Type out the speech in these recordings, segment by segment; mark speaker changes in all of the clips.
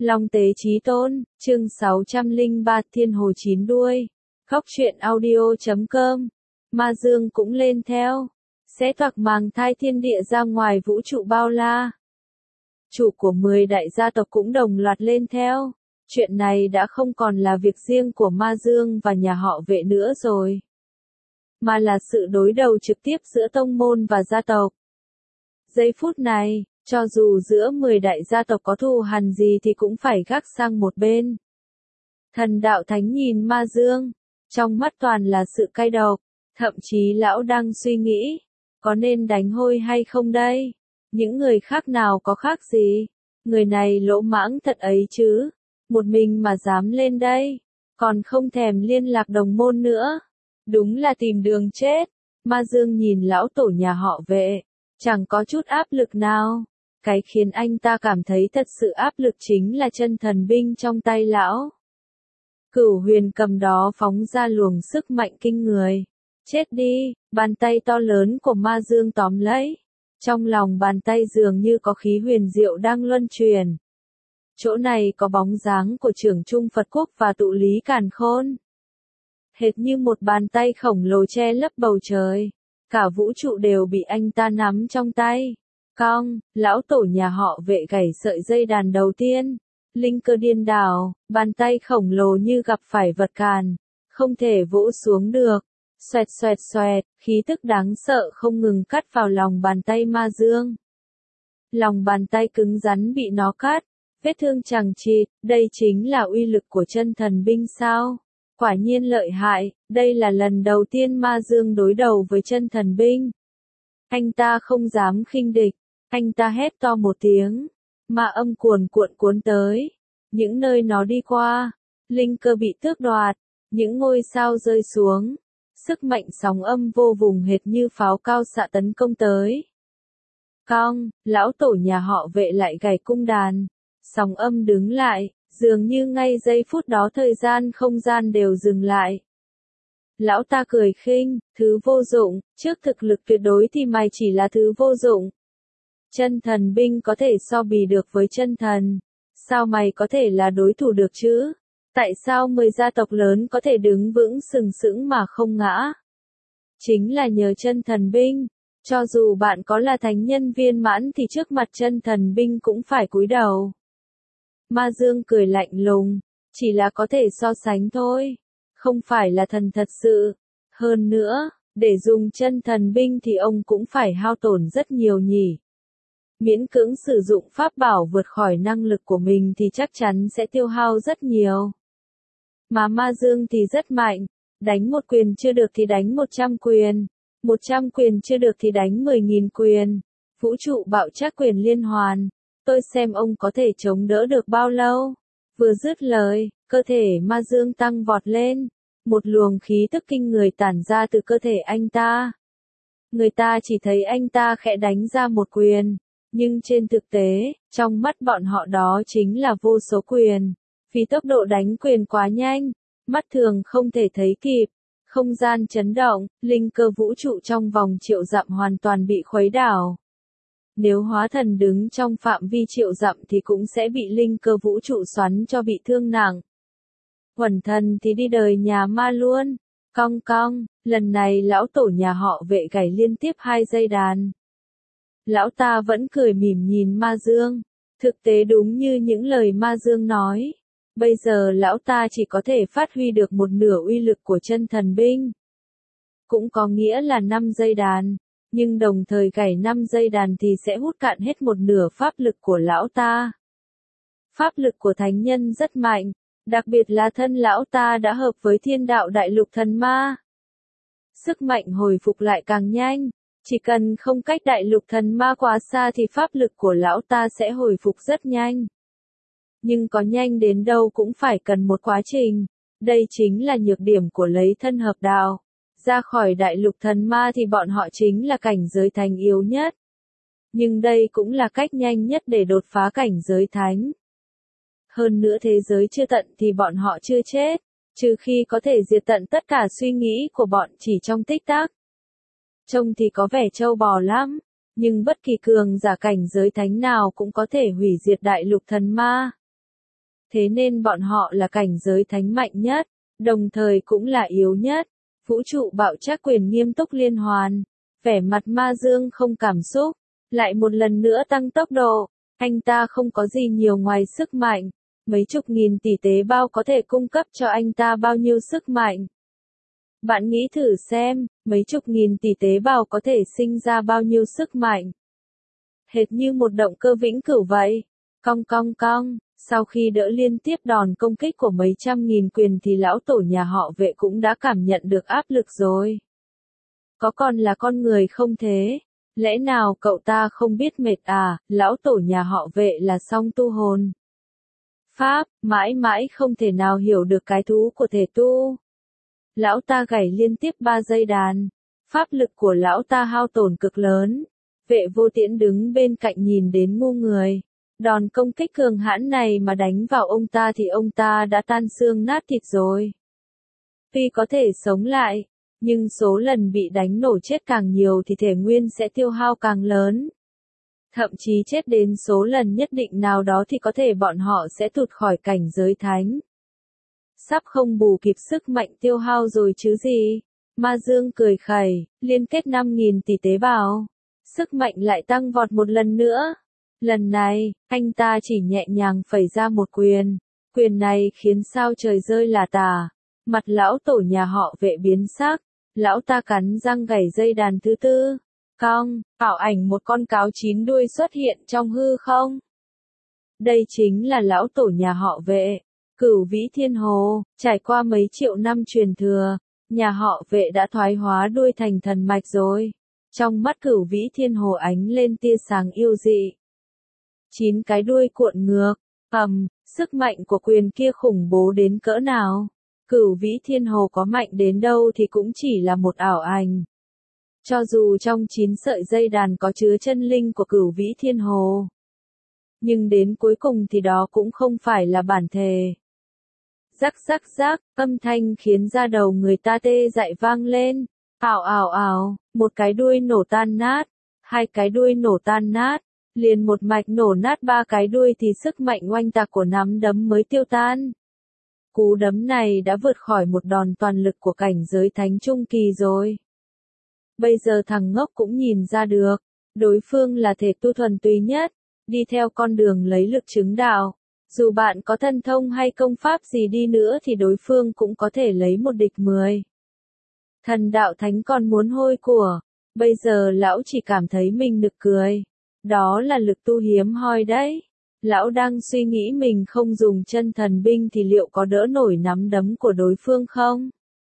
Speaker 1: Long tế chí tôn, chương 603 Thiên Hồ chín đuôi. Góc truyện audio.com. Ma Dương cũng lên theo. Sẽ toạc màng thai thiên địa ra ngoài vũ trụ bao la. Chủ của 10 đại gia tộc cũng đồng loạt lên theo. Chuyện này đã không còn là việc riêng của Ma Dương và nhà họ Vệ nữa rồi. Mà là sự đối đầu trực tiếp giữa tông môn và gia tộc. Giây phút này, cho dù giữa 10 đại gia tộc có thù hằn gì thì cũng phải gác sang một bên. Thần đạo thánh nhìn Ma Dương, trong mắt toàn là sự cay độc, thậm chí lão đang suy nghĩ, có nên đánh hôi hay không đây? Những người khác nào có khác gì? Người này lỗ mãng thật ấy chứ, một mình mà dám lên đây, còn không thèm liên lạc đồng môn nữa. Đúng là tìm đường chết. Ma Dương nhìn lão tổ nhà họ Vệ, chẳng có chút áp lực nào. Cái khiến anh ta cảm thấy thật sự áp lực chính là chân thần binh trong tay lão. Cửu huyền cầm đó phóng ra luồng sức mạnh kinh người. Chết đi, bàn tay to lớn của Ma Dương tóm lấy. Trong lòng bàn tay dường như có khí huyền diệu đang luân chuyển. Chỗ này có bóng dáng của trưởng Trung Phật Quốc và tụ lý càn khôn. Hệt như một bàn tay khổng lồ che lấp bầu trời. Cả vũ trụ đều bị anh ta nắm trong tay. Cong, lão tổ nhà họ Vệ gảy sợi dây đàn đầu tiên. Linh cơ điên đảo, bàn tay khổng lồ như gặp phải vật càn. Không thể vỗ xuống được. Xoẹt xoẹt xoẹt, khí tức đáng sợ không ngừng cắt vào lòng bàn tay Ma Dương. Lòng bàn tay cứng rắn bị nó cắt. Vết thương chằng chịt, đây chính là uy lực của chân thần binh sao? Quả nhiên lợi hại, đây là lần đầu tiên Ma Dương đối đầu với chân thần binh. Anh ta không dám khinh địch, anh ta hét to một tiếng, ma âm cuồn cuộn cuốn tới. Những nơi nó đi qua, linh cơ bị tước đoạt, những ngôi sao rơi xuống. Sức mạnh sóng âm vô vùng hệt như pháo cao xạ tấn công tới. Cong, lão tổ nhà họ Vệ lại gảy cung đàn. Sóng âm đứng lại, dường như ngay giây phút đó thời gian không gian đều dừng lại. Lão ta cười khinh, thứ vô dụng, trước thực lực tuyệt đối thì mày chỉ là thứ vô dụng. Chân thần binh có thể so bì được với chân thần. Sao mày có thể là đối thủ được chứ? Tại sao 10 gia tộc lớn có thể đứng vững sừng sững mà không ngã? Chính là nhờ chân thần binh. Cho dù bạn có là thánh nhân viên mãn thì trước mặt chân thần binh cũng phải cúi đầu. Ma Dương cười lạnh lùng, chỉ là có thể so sánh thôi, không phải là thần thật sự. Hơn nữa, để dùng chân thần binh thì ông cũng phải hao tổn rất nhiều nhỉ. Miễn cưỡng sử dụng pháp bảo vượt khỏi năng lực của mình thì chắc chắn sẽ tiêu hao rất nhiều. Mà Ma Dương thì rất mạnh, đánh một quyền chưa được thì đánh 100 quyền, 100 quyền chưa được thì đánh 10.000 quyền. Vũ trụ bạo trác quyền liên hoàn. Tôi xem ông có thể chống đỡ được bao lâu. Vừa dứt lời, cơ thể Ma Dương tăng vọt lên. Một luồng khí tức kinh người tản ra từ cơ thể anh ta. Người ta chỉ thấy anh ta khẽ đánh ra một quyền. Nhưng trên thực tế, trong mắt bọn họ đó chính là vô số quyền. Vì tốc độ đánh quyền quá nhanh, mắt thường không thể thấy kịp. Không gian chấn động, linh cơ vũ trụ trong vòng triệu dặm hoàn toàn bị khuấy đảo. Nếu hóa thần đứng trong phạm vi triệu dặm thì cũng sẽ bị linh cơ vũ trụ xoắn cho bị thương nặng. Huẩn thần thì đi đời nhà ma luôn. Cong cong, lần này lão tổ nhà họ Vệ gảy liên tiếp 2 dây đàn. Lão ta vẫn cười mỉm nhìn Ma Dương. Thực tế đúng như những lời Ma Dương nói. Bây giờ lão ta chỉ có thể phát huy được một nửa uy lực của chân thần binh. Cũng có nghĩa là 5 dây đàn. Nhưng đồng thời gảy 5 dây đàn thì sẽ hút cạn hết một nửa pháp lực của lão ta. Pháp lực của thánh nhân rất mạnh, đặc biệt là thân lão ta đã hợp với thiên đạo đại lục thần ma. Sức mạnh hồi phục lại càng nhanh, chỉ cần không cách đại lục thần ma quá xa thì pháp lực của lão ta sẽ hồi phục rất nhanh. Nhưng có nhanh đến đâu cũng phải cần một quá trình, đây chính là nhược điểm của lấy thân hợp đạo. Ra khỏi đại lục thần ma thì bọn họ chính là cảnh giới thánh yếu nhất. Nhưng đây cũng là cách nhanh nhất để đột phá cảnh giới thánh. Hơn nữa thế giới chưa tận thì bọn họ chưa chết, trừ khi có thể diệt tận tất cả suy nghĩ của bọn chỉ trong tích tắc. Trông thì có vẻ trâu bò lắm, nhưng bất kỳ cường giả cảnh giới thánh nào cũng có thể hủy diệt đại lục thần ma. Thế nên bọn họ là cảnh giới thánh mạnh nhất, đồng thời cũng là yếu nhất. Vũ trụ bạo trác quyền nghiêm túc liên hoàn, vẻ mặt Ma Dương không cảm xúc, lại một lần nữa tăng tốc độ, anh ta không có gì nhiều ngoài sức mạnh, mấy chục nghìn tỷ tế bào có thể cung cấp cho anh ta bao nhiêu sức mạnh. Bạn nghĩ thử xem, mấy chục nghìn tỷ tế bào có thể sinh ra bao nhiêu sức mạnh. Hệt như một động cơ vĩnh cửu vậy. Cong cong cong, sau khi đỡ liên tiếp đòn công kích của mấy trăm nghìn quyền thì lão tổ nhà họ Vệ cũng đã cảm nhận được áp lực rồi. Có còn là con người không thế? Lẽ nào cậu ta không biết mệt à? Lão tổ nhà họ Vệ là song tu hồn pháp, mãi mãi không thể nào hiểu được cái thú của thể tu. Lão ta gảy liên tiếp 3 dây đàn, pháp lực của lão ta hao tổn cực lớn. Vệ Vô Tiễn đứng bên cạnh nhìn đến ngu người. Đòn công kích cường hãn này mà đánh vào ông ta thì ông ta đã tan xương nát thịt rồi. Tuy có thể sống lại, nhưng số lần bị đánh nổ chết càng nhiều thì thể nguyên sẽ tiêu hao càng lớn. Thậm chí chết đến số lần nhất định nào đó thì có thể bọn họ sẽ tụt khỏi cảnh giới thánh. Sắp không bù kịp sức mạnh tiêu hao rồi chứ gì. Ma Dương cười khẩy, liên kết 5.000 tỷ tế bào. Sức mạnh lại tăng vọt một lần nữa. Lần này, anh ta chỉ nhẹ nhàng phẩy ra một quyền. Quyền này khiến sao trời rơi là tả. Mặt lão tổ nhà họ Vệ biến sắc. Lão ta cắn răng gảy dây đàn thứ tư. Cong, ảo ảnh một con cáo 9 đuôi xuất hiện trong hư không. Đây chính là lão tổ nhà họ Vệ. Cửu Vĩ Thiên Hồ, trải qua mấy triệu năm truyền thừa, nhà họ Vệ đã thoái hóa đuôi thành thần mạch rồi. Trong mắt Cửu Vĩ Thiên Hồ ánh lên tia sáng yêu dị. 9 cái đuôi cuộn ngược, sức mạnh của quyền kia khủng bố đến cỡ nào. Cửu Vĩ Thiên Hồ có mạnh đến đâu thì cũng chỉ là một ảo ảnh. Cho dù trong 9 sợi dây đàn có chứa chân linh của Cửu Vĩ Thiên Hồ, nhưng đến cuối cùng thì đó cũng không phải là bản thể. Rắc rắc rắc, âm thanh khiến da đầu người ta tê dại vang lên. Ảo ảo ảo, một cái đuôi nổ tan nát, 2 cái đuôi nổ tan nát, liền một mạch nổ nát 3 cái đuôi thì sức mạnh oanh tạc của nắm đấm mới tiêu tan. Cú đấm này đã vượt khỏi một đòn toàn lực của cảnh giới thánh trung kỳ rồi. Bây giờ thằng ngốc cũng nhìn ra được, đối phương là thể tu thuần túy nhất, đi theo con đường lấy lực chứng đạo. Dù bạn có thần thông hay công pháp gì đi nữa thì đối phương cũng có thể lấy một địch 10. Thần đạo thánh còn muốn hôi của, bây giờ lão chỉ cảm thấy mình nực cười. Đó là lực tu hiếm hoi đấy. Lão đang suy nghĩ mình không dùng chân thần binh thì liệu có đỡ nổi nắm đấm của đối phương không?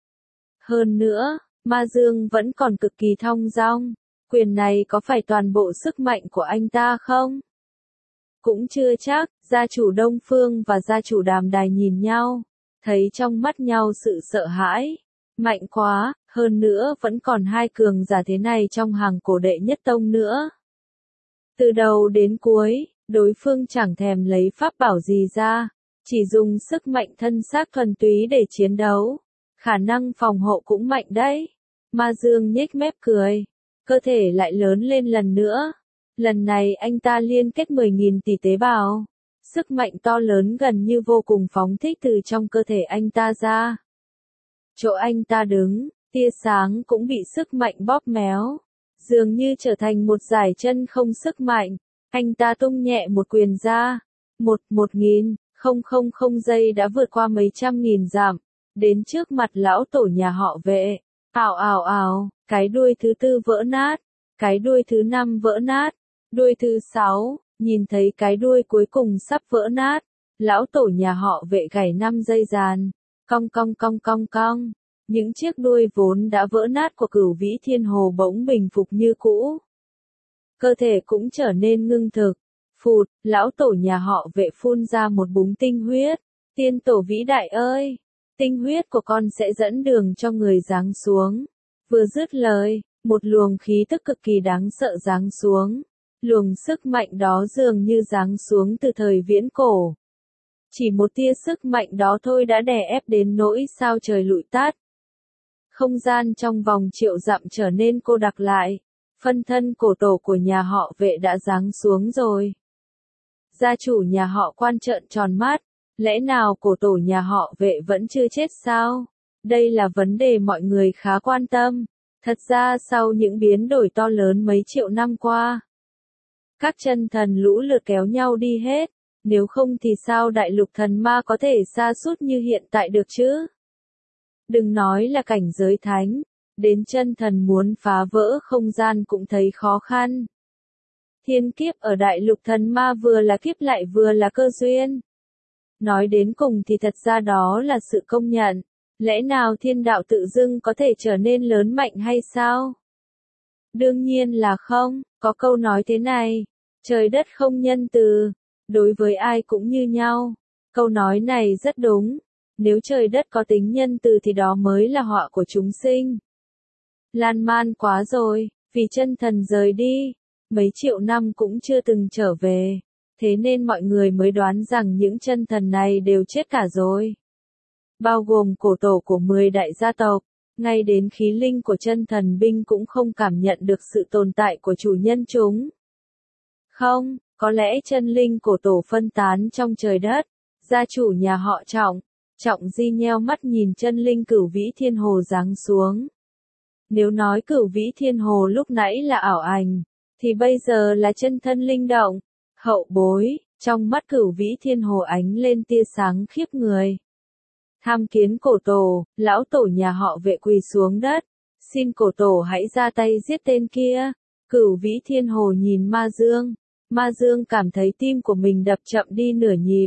Speaker 1: Hơn nữa, Ma Dương vẫn còn cực kỳ thong dong. Quyền này có phải toàn bộ sức mạnh của anh ta không? Cũng chưa chắc. Gia chủ Đông Phương và gia chủ Đàm Đài nhìn nhau, thấy trong mắt nhau sự sợ hãi. Mạnh quá, hơn nữa vẫn còn 2 cường giả thế này trong hàng cổ đệ nhất tông nữa. Từ đầu đến cuối, đối phương chẳng thèm lấy pháp bảo gì ra, chỉ dùng sức mạnh thân xác thuần túy để chiến đấu. Khả năng phòng hộ cũng mạnh đấy. Ma Dương nhếch mép cười, cơ thể lại lớn lên lần nữa. Lần này anh ta liên kết 10.000 tỷ tế bào. Sức mạnh to lớn gần như vô cùng phóng thích từ trong cơ thể anh ta ra. Chỗ anh ta đứng, tia sáng cũng bị sức mạnh bóp méo. Dường như trở thành một dải chân không sức mạnh. Anh ta tung nhẹ một quyền ra. 1.000 giây đã vượt qua mấy trăm nghìn dặm. Đến trước mặt lão tổ nhà họ Vệ. Ảo ảo ảo, cái đuôi thứ 4 vỡ nát. Cái đuôi thứ 5 vỡ nát. Đuôi thứ 6, nhìn thấy cái đuôi cuối cùng sắp vỡ nát. Lão tổ nhà họ Vệ gảy 5 dây dàn. Cong cong cong cong cong. Những chiếc đuôi vốn đã vỡ nát của Cửu Vĩ Thiên Hồ bỗng bình phục như cũ. Cơ thể cũng trở nên ngưng thực. Phụt, lão tổ nhà họ Vệ phun ra một búng tinh huyết. Tiên tổ vĩ đại ơi! Tinh huyết của con sẽ dẫn đường cho người giáng xuống. Vừa dứt lời, một luồng khí tức cực kỳ đáng sợ giáng xuống. Luồng sức mạnh đó dường như giáng xuống từ thời viễn cổ. Chỉ một tia sức mạnh đó thôi đã đè ép đến nỗi sao trời lụi tắt. Không gian trong vòng triệu dặm trở nên cô đặc lại. Phân thân cổ tổ của nhà họ Vệ đã giáng xuống rồi. Gia chủ nhà họ Quan trợn tròn mắt. Lẽ nào cổ tổ nhà họ Vệ vẫn chưa chết sao? Đây là vấn đề mọi người khá quan tâm. Thật ra sau những biến đổi to lớn mấy triệu năm qua, các chân thần lũ lượt kéo nhau đi hết, nếu không thì sao đại lục thần ma có thể sa sút như hiện tại được chứ? Đừng nói là cảnh giới thánh, đến chân thần muốn phá vỡ không gian cũng thấy khó khăn. Thiên kiếp ở đại lục thần ma vừa là kiếp lại vừa là cơ duyên. Nói đến cùng thì thật ra đó là sự công nhận. Lẽ nào thiên đạo tự dưng có thể trở nên lớn mạnh hay sao? Đương nhiên là không, có câu nói thế này, trời đất không nhân từ, đối với ai cũng như nhau. Câu nói này rất đúng, nếu trời đất có tính nhân từ thì đó mới là họa của chúng sinh. Lan man quá rồi, vì chân thần rời đi, mấy triệu năm cũng chưa từng trở về, thế nên mọi người mới đoán rằng những chân thần này đều chết cả rồi. Bao gồm cổ tổ của 10 đại gia tộc, ngay đến khí linh của chân thần binh cũng không cảm nhận được sự tồn tại của chủ nhân chúng. Không, có lẽ chân linh cổ tổ phân tán trong trời đất, gia chủ nhà họ Trọng Di nheo mắt nhìn chân linh Cửu Vĩ Thiên Hồ giáng xuống. Nếu nói Cửu Vĩ Thiên Hồ lúc nãy là ảo ảnh, thì bây giờ là chân thân linh động. Hậu bối, trong mắt Cửu Vĩ Thiên Hồ ánh lên tia sáng khiếp người. Tham kiến cổ tổ, lão tổ nhà họ Vệ quỳ xuống đất, xin cổ tổ hãy ra tay giết tên kia. Cửu Vĩ Thiên Hồ nhìn Ma Dương cảm thấy tim của mình đập chậm đi nửa nhịp.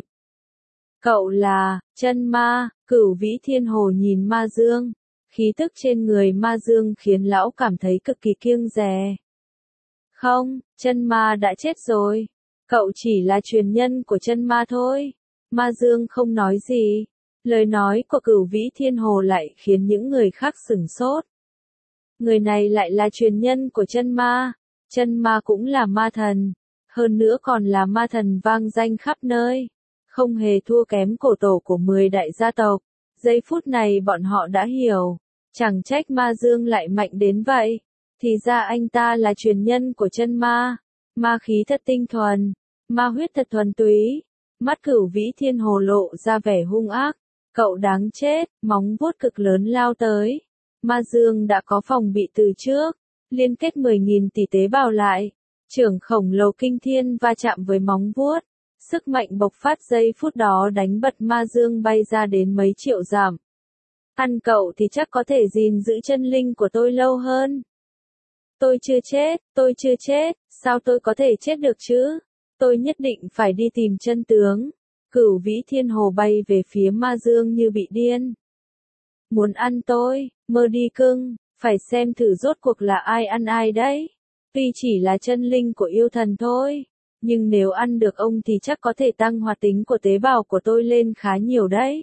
Speaker 1: Cậu là, chân ma, Cửu Vĩ Thiên Hồ nhìn Ma Dương, khí tức trên người Ma Dương khiến lão cảm thấy cực kỳ kiêng dè. Không, chân ma đã chết rồi, cậu chỉ là truyền nhân của chân ma thôi. Ma Dương không nói gì. Lời nói của Cửu Vĩ Thiên Hồ lại khiến những người khác sửng sốt. Người này lại là truyền nhân của chân ma cũng là ma thần, hơn nữa còn là ma thần vang danh khắp nơi, không hề thua kém cổ tổ của 10 đại gia tộc. Giây phút này bọn họ đã hiểu, chẳng trách Ma Dương lại mạnh đến vậy, thì ra anh ta là truyền nhân của chân ma, ma khí thật tinh thuần, ma huyết thật thuần túy. Mắt Cửu Vĩ Thiên Hồ lộ ra vẻ hung ác. Cậu đáng chết, móng vuốt cực lớn lao tới. Ma Dương đã có phòng bị từ trước, liên kết 10.000 tỷ tế bào lại. Trưởng khổng lồ kinh thiên va chạm với móng vuốt. Sức mạnh bộc phát giây phút đó đánh bật Ma Dương bay ra đến mấy triệu dặm. Ăn cậu thì chắc có thể gìn giữ chân linh của tôi lâu hơn. Tôi chưa chết, sao tôi có thể chết được chứ? Tôi nhất định phải đi tìm chân tướng. Cửu Vĩ Thiên Hồ bay về phía Ma Dương như bị điên. Muốn ăn tôi, mơ đi cưng, phải xem thử rốt cuộc là ai ăn ai đấy. Tuy chỉ là chân linh của yêu thần thôi, nhưng nếu ăn được ông thì chắc có thể tăng hoạt tính của tế bào của tôi lên khá nhiều đấy.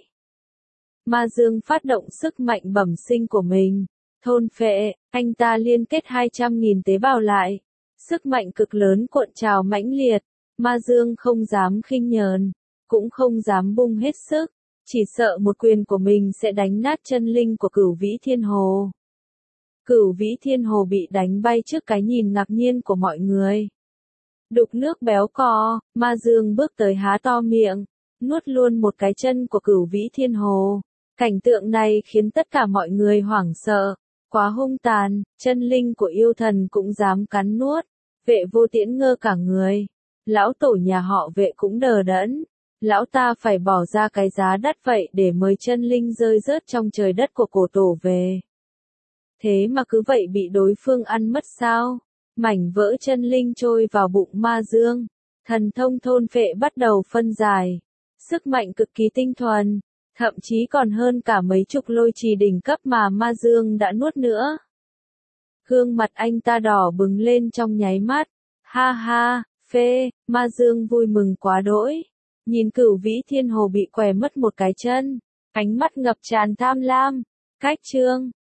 Speaker 1: Ma Dương phát động sức mạnh bẩm sinh của mình. Thôn phệ, anh ta liên kết 200.000 tế bào lại. Sức mạnh cực lớn cuộn trào mãnh liệt. Ma Dương không dám khinh nhờn, cũng không dám bung hết sức, chỉ sợ một quyền của mình sẽ đánh nát chân linh của Cửu Vĩ Thiên Hồ. Cửu Vĩ Thiên Hồ bị đánh bay trước cái nhìn ngạc nhiên của mọi người. Đục nước béo cò, Ma Dương bước tới há to miệng, nuốt luôn một cái chân của Cửu Vĩ Thiên Hồ. Cảnh tượng này khiến tất cả mọi người hoảng sợ, quá hung tàn, chân linh của yêu thần cũng dám cắn nuốt. Vệ Vô Tiễn ngơ cả người. Lão tổ nhà họ Vệ cũng đờ đẫn. Lão ta phải bỏ ra cái giá đắt vậy để mời chân linh rơi rớt trong trời đất của cổ tổ về. Thế mà cứ vậy bị đối phương ăn mất sao? Mảnh vỡ chân linh trôi vào bụng Ma Dương. Thần thông thôn phệ bắt đầu phân giải. Sức mạnh cực kỳ tinh thuần, thậm chí còn hơn cả mấy chục lôi trì đỉnh cấp mà Ma Dương đã nuốt nữa. Gương mặt anh ta đỏ bừng lên trong nháy mắt. Ha ha, phê, Ma Dương vui mừng quá đỗi. Nhìn Cửu Vĩ Thiên Hồ bị què mất một cái chân, ánh mắt ngập tràn tham lam. Cách chương